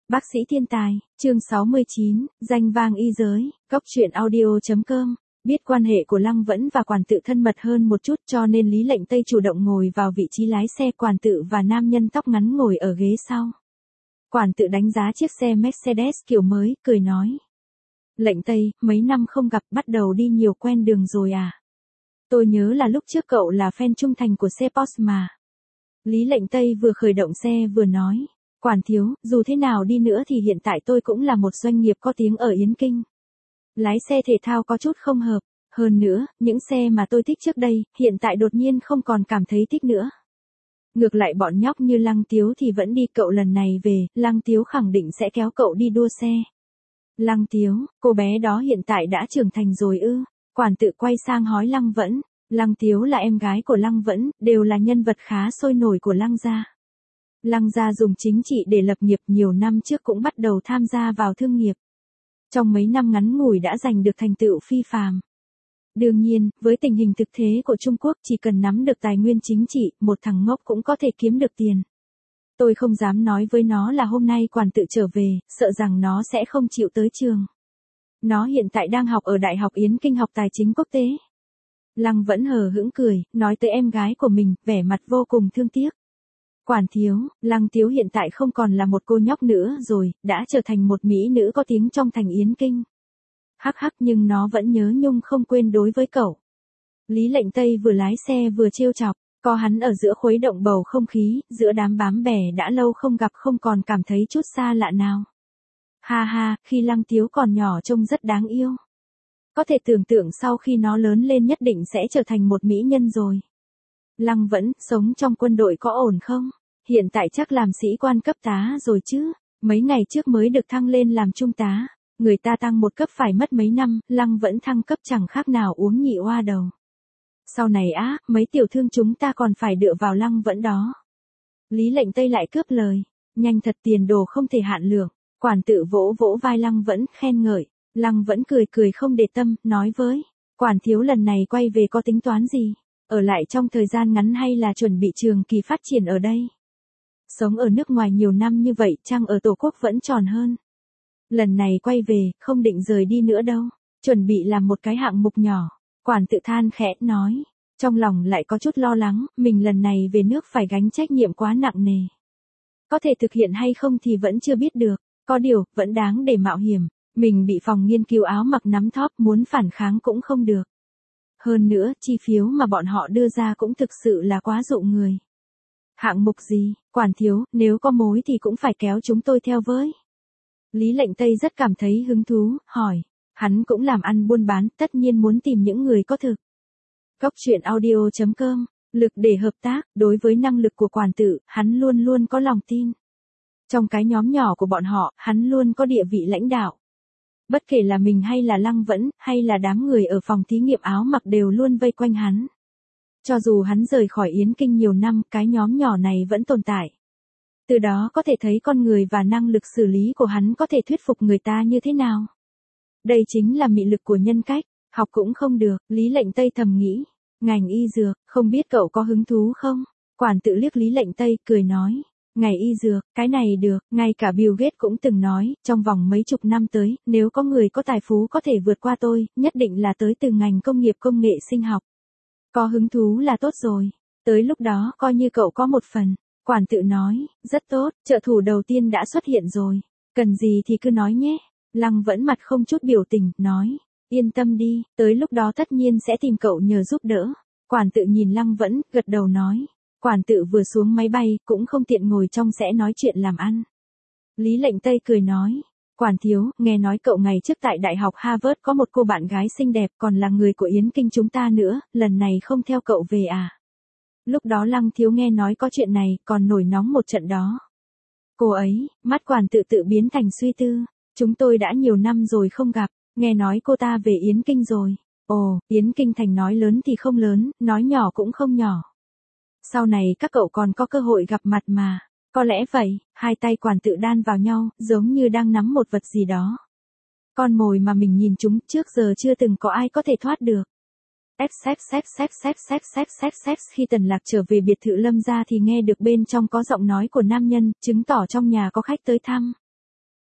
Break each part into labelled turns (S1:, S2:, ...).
S1: Bác sĩ thiên tài, chương 69, danh vang y giới, góc truyện audio.com. Biết quan hệ của Lăng Vẫn và Quản Tự thân mật hơn một chút cho nên Lý Lệnh Tây chủ động ngồi vào vị trí lái xe, Quản Tự và nam nhân tóc ngắn ngồi ở ghế sau. Quản Tự đánh giá chiếc xe Mercedes kiểu mới, cười nói. Lệnh Tây, mấy năm không gặp, bắt đầu đi nhiều quen đường rồi à? Tôi nhớ là lúc trước cậu là fan trung thành của xe Porsche mà. Lý Lệnh Tây vừa khởi động xe vừa nói. Quản thiếu, dù thế nào đi nữa thì hiện tại tôi cũng là một doanh nghiệp có tiếng ở Yến Kinh. Lái xe thể thao có chút không hợp. Hơn nữa, những xe mà tôi thích trước đây, hiện tại đột nhiên không còn cảm thấy thích nữa. Ngược lại bọn nhóc như Lăng Tiếu thì vẫn đi, cậu lần này về, Lăng Tiếu khẳng định sẽ kéo cậu đi đua xe. Lăng Tiếu, cô bé đó hiện tại đã trưởng thành rồi ư? Quản Tự quay sang hỏi Lăng Vẫn. Lăng Tiếu là em gái của Lăng Vẫn, đều là nhân vật khá sôi nổi của Lăng gia. Lăng gia dùng chính trị để lập nghiệp, nhiều năm trước cũng bắt đầu tham gia vào thương nghiệp. Trong mấy năm ngắn ngủi đã giành được thành tựu phi phàm. Đương nhiên, với tình hình thực tế của Trung Quốc, chỉ cần nắm được tài nguyên chính trị, một thằng ngốc cũng có thể kiếm được tiền. Tôi không dám nói với nó là hôm nay Quản Tự trở về, sợ rằng nó sẽ không chịu tới trường. Nó hiện tại đang học ở Đại học Yến Kinh, học tài chính quốc tế. Lăng Vẫn hờ hững cười, nói tới em gái của mình, vẻ mặt vô cùng thương tiếc. Quản thiếu, Lăng Tiếu hiện tại không còn là một cô nhóc nữa rồi, đã trở thành một mỹ nữ có tiếng trong thành Yến Kinh. Hắc hắc, nhưng nó vẫn nhớ nhung không quên đối với cậu. Lý Lệnh Tây vừa lái xe vừa trêu chọc, có hắn ở giữa khuấy động bầu không khí, giữa đám bám bè đã lâu không gặp không còn cảm thấy chút xa lạ nào. Ha ha, khi Lăng Tiếu còn nhỏ trông rất đáng yêu. Có thể tưởng tượng sau khi nó lớn lên nhất định sẽ trở thành một mỹ nhân rồi. Lăng Vẫn, sống trong quân đội có ổn không? Hiện tại chắc làm sĩ quan cấp tá rồi chứ, mấy ngày trước mới được thăng lên làm trung tá, người ta tăng một cấp phải mất mấy năm, Lăng Vẫn thăng cấp chẳng khác nào uống nhị oa đầu. Sau này á, mấy tiểu thương chúng ta còn phải dựa vào Lăng Vẫn đó. Lý Lệnh Tây lại cướp lời, nhanh thật, tiền đồ không thể hạn lượng. Quản Tự vỗ vỗ vai Lăng Vẫn, khen ngợi. Lăng Vẫn cười cười không để tâm, nói với, Quản thiếu lần này quay về có tính toán gì? Ở lại trong thời gian ngắn hay là chuẩn bị trường kỳ phát triển ở đây? Sống ở nước ngoài nhiều năm như vậy, chăng ở Tổ quốc vẫn tròn hơn. Lần này quay về, không định rời đi nữa đâu, chuẩn bị làm một cái hạng mục nhỏ. Quản Tự than khẽ, nói, trong lòng lại có chút lo lắng, mình lần này về nước phải gánh trách nhiệm quá nặng nề. Có thể thực hiện hay không thì vẫn chưa biết được, có điều, vẫn đáng để mạo hiểm. Mình bị phòng nghiên cứu áo mặc nắm thóp, muốn phản kháng cũng không được. Hơn nữa, chi phiếu mà bọn họ đưa ra cũng thực sự là quá dụ người. Hạng mục gì, Quản thiếu, nếu có mối thì cũng phải kéo chúng tôi theo với. Lý Lệnh Tây rất cảm thấy hứng thú, hỏi. Hắn cũng làm ăn buôn bán, tất nhiên muốn tìm những người có thực. Góc truyện audio.com, lực để hợp tác, đối với năng lực của Quản Tự, hắn luôn luôn có lòng tin. Trong cái nhóm nhỏ của bọn họ, hắn luôn có địa vị lãnh đạo. Bất kể là mình hay là Lăng Vẫn, hay là đám người ở phòng thí nghiệm áo mặc đều luôn vây quanh hắn. Cho dù hắn rời khỏi Yến Kinh nhiều năm, cái nhóm nhỏ này vẫn tồn tại. Từ đó có thể thấy con người và năng lực xử lý của hắn có thể thuyết phục người ta như thế nào. Đây chính là mị lực của nhân cách, học cũng không được, Lý Lệnh Tây thầm nghĩ. Ngành y dược, không biết cậu có hứng thú không? Quản Tự liếc Lý Lệnh Tây, cười nói. Ngành y dược, cái này được, ngay cả Bill Gates cũng từng nói, trong vòng mấy chục năm tới, nếu có người có tài phú có thể vượt qua tôi, nhất định là tới từ ngành công nghiệp công nghệ sinh học. Có hứng thú là tốt rồi, tới lúc đó coi như cậu có một phần. Quản Tự nói, rất tốt, trợ thủ đầu tiên đã xuất hiện rồi, cần gì thì cứ nói nhé. Lăng Vẫn mặt không chút biểu tình, nói, yên tâm đi, tới lúc đó tất nhiên sẽ tìm cậu nhờ giúp đỡ. Quản Tự nhìn Lăng Vẫn, gật đầu nói. Quản Tự vừa xuống máy bay, cũng không tiện ngồi trong sẽ nói chuyện làm ăn. Lý Lệnh Tây cười nói, Quản thiếu, nghe nói cậu ngày trước tại Đại học Harvard có một cô bạn gái xinh đẹp còn là người của Yến Kinh chúng ta nữa, lần này không theo cậu về à? Lúc đó Lăng Thiếu nghe nói có chuyện này, còn nổi nóng một trận đó. Cô ấy, mắt Quản Tự tự biến thành suy tư, chúng tôi đã nhiều năm rồi không gặp, nghe nói cô ta về Yến Kinh rồi. Ồ, Yến Kinh thành nói lớn thì không lớn, nói nhỏ cũng không nhỏ. Sau này các cậu còn có cơ hội gặp mặt mà. Có lẽ vậy, hai tay Quản Tự đan vào nhau, giống như đang nắm một vật gì đó. Con mồi mà mình nhìn chúng trước giờ chưa từng có ai có thể thoát được. Khi Tần Lạc trở về biệt thự Lâm gia thì nghe được bên trong có giọng nói của nam nhân, chứng tỏ trong nhà có khách tới thăm.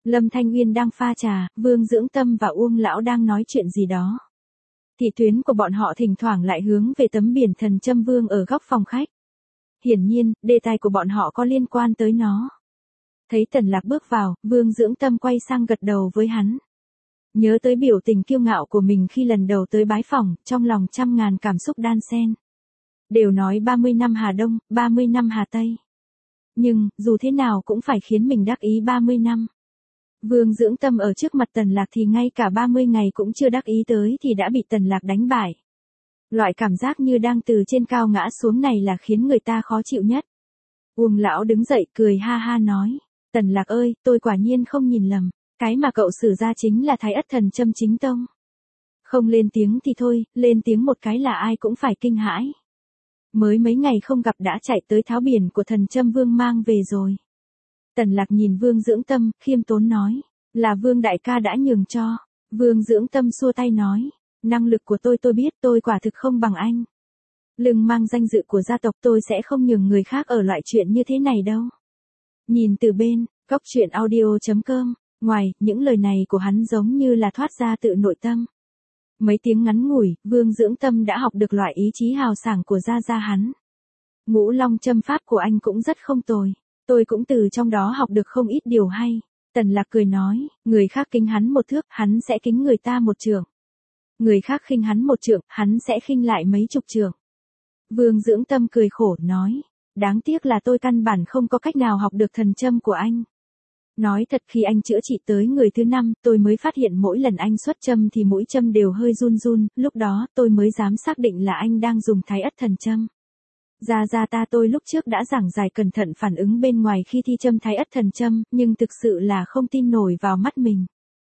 S1: Lâm Thanh Uyên đang pha trà, Vương Dưỡng Tâm và Uông Lão đang nói chuyện gì đó. Thị tuyến của bọn họ thỉnh thoảng lại hướng về tấm biển Thần Châm Vương ở góc phòng khách. Hiển nhiên, đề tài của bọn họ có liên quan tới nó. Thấy Tần Lạc bước vào, Vương Dưỡng Tâm quay sang gật đầu với hắn. Nhớ tới biểu tình kiêu ngạo của mình khi lần đầu tới bái phỏng, trong lòng trăm ngàn cảm xúc đan xen. Đều nói 30 năm Hà Đông, 30 năm Hà Tây. Nhưng, dù thế nào cũng phải khiến mình đắc ý 30 năm. Vương Dưỡng Tâm ở trước mặt Tần Lạc thì ngay cả 30 ngày cũng chưa đắc ý tới thì đã bị Tần Lạc đánh bại. Loại cảm giác như đang từ trên cao ngã xuống này là khiến người ta khó chịu nhất. Uông Lão đứng dậy cười ha ha nói. Tần Lạc ơi, tôi quả nhiên không nhìn lầm. Cái mà cậu sử ra chính là Thái Ất Thần Châm chính tông. Không lên tiếng thì thôi, lên tiếng một cái là ai cũng phải kinh hãi. Mới mấy ngày không gặp đã chạy tới tháo biển của Thần Châm Vương mang về rồi. Tần Lạc nhìn Vương Dưỡng Tâm, khiêm tốn nói. Là Vương đại ca đã nhường cho. Vương Dưỡng Tâm xua tay nói. Năng lực của tôi biết tôi quả thực không bằng anh. Lưng mang danh dự của gia tộc tôi sẽ không nhường người khác ở loại chuyện như thế này đâu. Nhìn từ bên, góc chuyện audio.com, ngoài, những lời này của hắn giống như là thoát ra tự nội tâm. Mấy tiếng ngắn ngủi, Vương Dưỡng Tâm đã học được loại ý chí hào sảng của gia hắn. Ngũ Long châm pháp của anh cũng rất không tồi. Tôi cũng từ trong đó học được không ít điều hay. Tần Lạc cười nói, người khác kính hắn một thước, hắn sẽ kính người ta một trượng. Người khác khinh hắn một trượng, hắn sẽ khinh lại mấy chục trượng. Vương Dưỡng Tâm cười khổ nói, đáng tiếc là tôi căn bản không có cách nào học được thần châm của anh. Nói thật khi anh chữa trị tới người thứ 5, tôi mới phát hiện mỗi lần anh xuất châm thì mũi châm đều hơi run run, lúc đó tôi mới dám xác định là anh đang dùng Thái Ất Thần Châm. Tôi lúc trước đã giảng giải cẩn thận phản ứng bên ngoài khi thi châm Thái Ất Thần Châm, nhưng thực sự là không tin nổi vào mắt mình.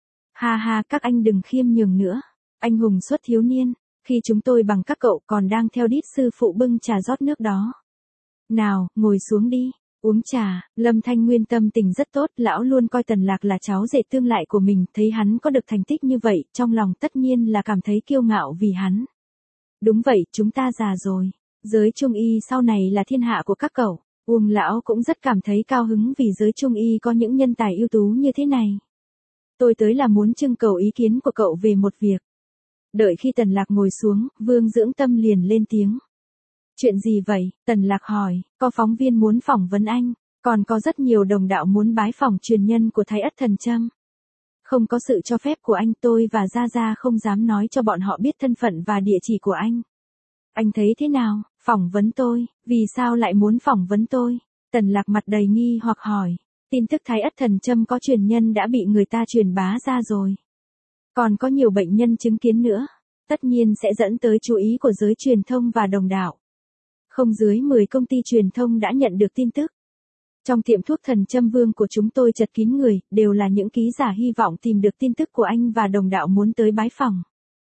S1: Ha ha, các anh đừng khiêm nhường nữa. Anh hùng xuất thiếu niên, khi chúng tôi bằng các cậu còn đang theo đít sư phụ bưng trà rót nước đó. Nào, ngồi xuống đi, uống trà. Lâm Thanh Nguyên tâm tình rất tốt, lão luôn coi Tần Lạc là cháu rể tương lại của mình, thấy hắn có được thành tích như vậy, trong lòng tất nhiên là cảm thấy kiêu ngạo vì hắn. Đúng vậy, chúng ta già rồi. Giới trung y sau này là thiên hạ của các cậu. Uông lão cũng rất cảm thấy cao hứng vì giới trung y có những nhân tài ưu tú như thế này. Tôi tới là muốn trưng cầu ý kiến của cậu về một việc. Đợi khi Tần Lạc ngồi xuống, Vương Dưỡng Tâm liền lên tiếng. Chuyện gì vậy? Tần Lạc hỏi, có phóng viên muốn phỏng vấn anh, còn có rất nhiều đồng đạo muốn bái phỏng truyền nhân của Thái Ất Thần Châm. Không có sự cho phép của anh, tôi và Gia không dám nói cho bọn họ biết thân phận và địa chỉ của anh. Anh thấy thế nào? Phỏng vấn tôi, vì sao lại muốn phỏng vấn tôi? Tần Lạc mặt đầy nghi hoặc hỏi, tin tức Thái Ất Thần Châm có truyền nhân đã bị người ta truyền bá ra rồi. Còn có nhiều bệnh nhân chứng kiến nữa, tất nhiên sẽ dẫn tới chú ý của giới truyền thông và đồng đạo. Không dưới 10 công ty truyền thông đã nhận được tin tức. Trong tiệm thuốc Thần Châm Vương của chúng tôi chật kín người, đều là những ký giả hy vọng tìm được tin tức của anh và đồng đạo muốn tới bái phỏng.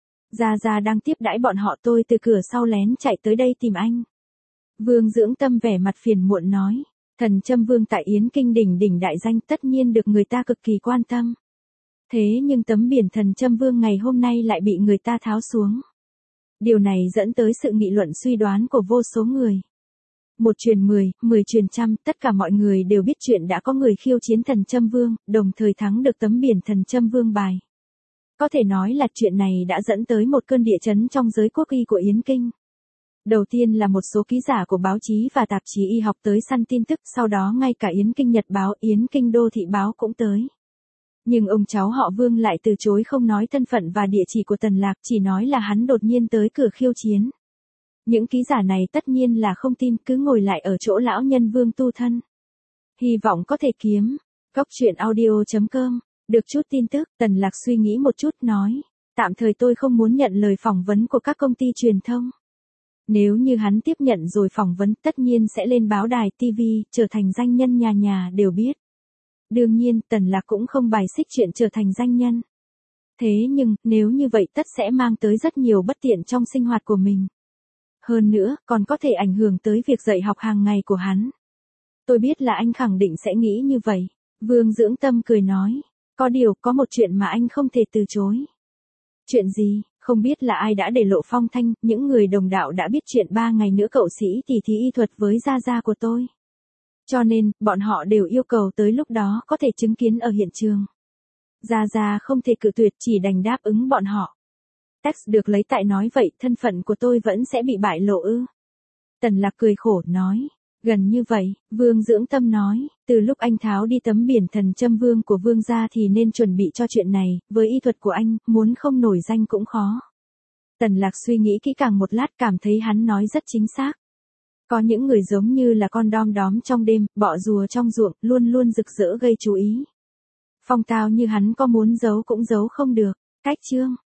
S1: Gia đang tiếp đãi bọn họ, tôi từ cửa sau lén chạy tới đây tìm anh. Vương Dưỡng Tâm vẻ mặt phiền muộn nói, Thần Châm Vương tại Yến Kinh đỉnh đại danh tất nhiên được người ta cực kỳ quan tâm. Thế nhưng tấm biển Thần Châm Vương ngày hôm nay lại bị người ta tháo xuống. Điều này dẫn tới sự nghị luận suy đoán của vô số người. 1 truyền 10, 10 truyền trăm, tất cả mọi người đều biết chuyện đã có người khiêu chiến Thần Châm Vương, đồng thời thắng được tấm biển Thần Châm Vương bài. Có thể nói là chuyện này đã dẫn tới một cơn địa chấn trong giới quốc y của Yến Kinh. Đầu tiên là một số ký giả của báo chí và tạp chí y học tới săn tin tức, sau đó ngay cả Yến Kinh Nhật Báo, Yến Kinh Đô Thị Báo cũng tới. Nhưng ông cháu họ Vương lại từ chối không nói thân phận và địa chỉ của Tần Lạc, chỉ nói là hắn đột nhiên tới cửa khiêu chiến. Những ký giả này tất nhiên là không tin, cứ ngồi lại ở chỗ lão nhân Vương tu thân. Hy vọng có thể kiếm. Góc chuyện audio.com. Được chút tin tức, Tần Lạc suy nghĩ một chút nói. Tạm thời tôi không muốn nhận lời phỏng vấn của các công ty truyền thông. Nếu như hắn tiếp nhận rồi phỏng vấn tất nhiên sẽ lên báo đài TV, trở thành danh nhân nhà nhà đều biết. Đương nhiên, Tần Lạc cũng không bài xích chuyện trở thành danh nhân. Thế nhưng, nếu như vậy tất sẽ mang tới rất nhiều bất tiện trong sinh hoạt của mình. Hơn nữa, còn có thể ảnh hưởng tới việc dạy học hàng ngày của hắn. Tôi biết là anh khẳng định sẽ nghĩ như vậy. Vương Dưỡng Tâm cười nói. Có điều, có một chuyện mà anh không thể từ chối. Chuyện gì? Không biết là ai đã để lộ phong thanh, những người đồng đạo đã biết chuyện 3 ngày nữa cậu sĩ tỉ thí y thuật với Gia của tôi. Cho nên, bọn họ đều yêu cầu tới lúc đó có thể chứng kiến ở hiện trường. Gia Gia không thể cự tuyệt chỉ đành đáp ứng bọn họ. Text được lấy tại nói vậy thân phận của tôi vẫn sẽ bị bại lộ ư? Tần Lạc cười khổ nói. Gần như vậy, Vương Dưỡng Tâm nói, từ lúc anh tháo đi tấm biển thần châm vương của Vương gia thì nên chuẩn bị cho chuyện này, với y thuật của anh, muốn không nổi danh cũng khó. Tần Lạc suy nghĩ kỹ càng một lát cảm thấy hắn nói rất chính xác. Có những người giống như là con đom đóm trong đêm, bọ rùa trong ruộng, luôn luôn rực rỡ gây chú ý. Phong tao như hắn có muốn giấu cũng giấu không được. Cách chương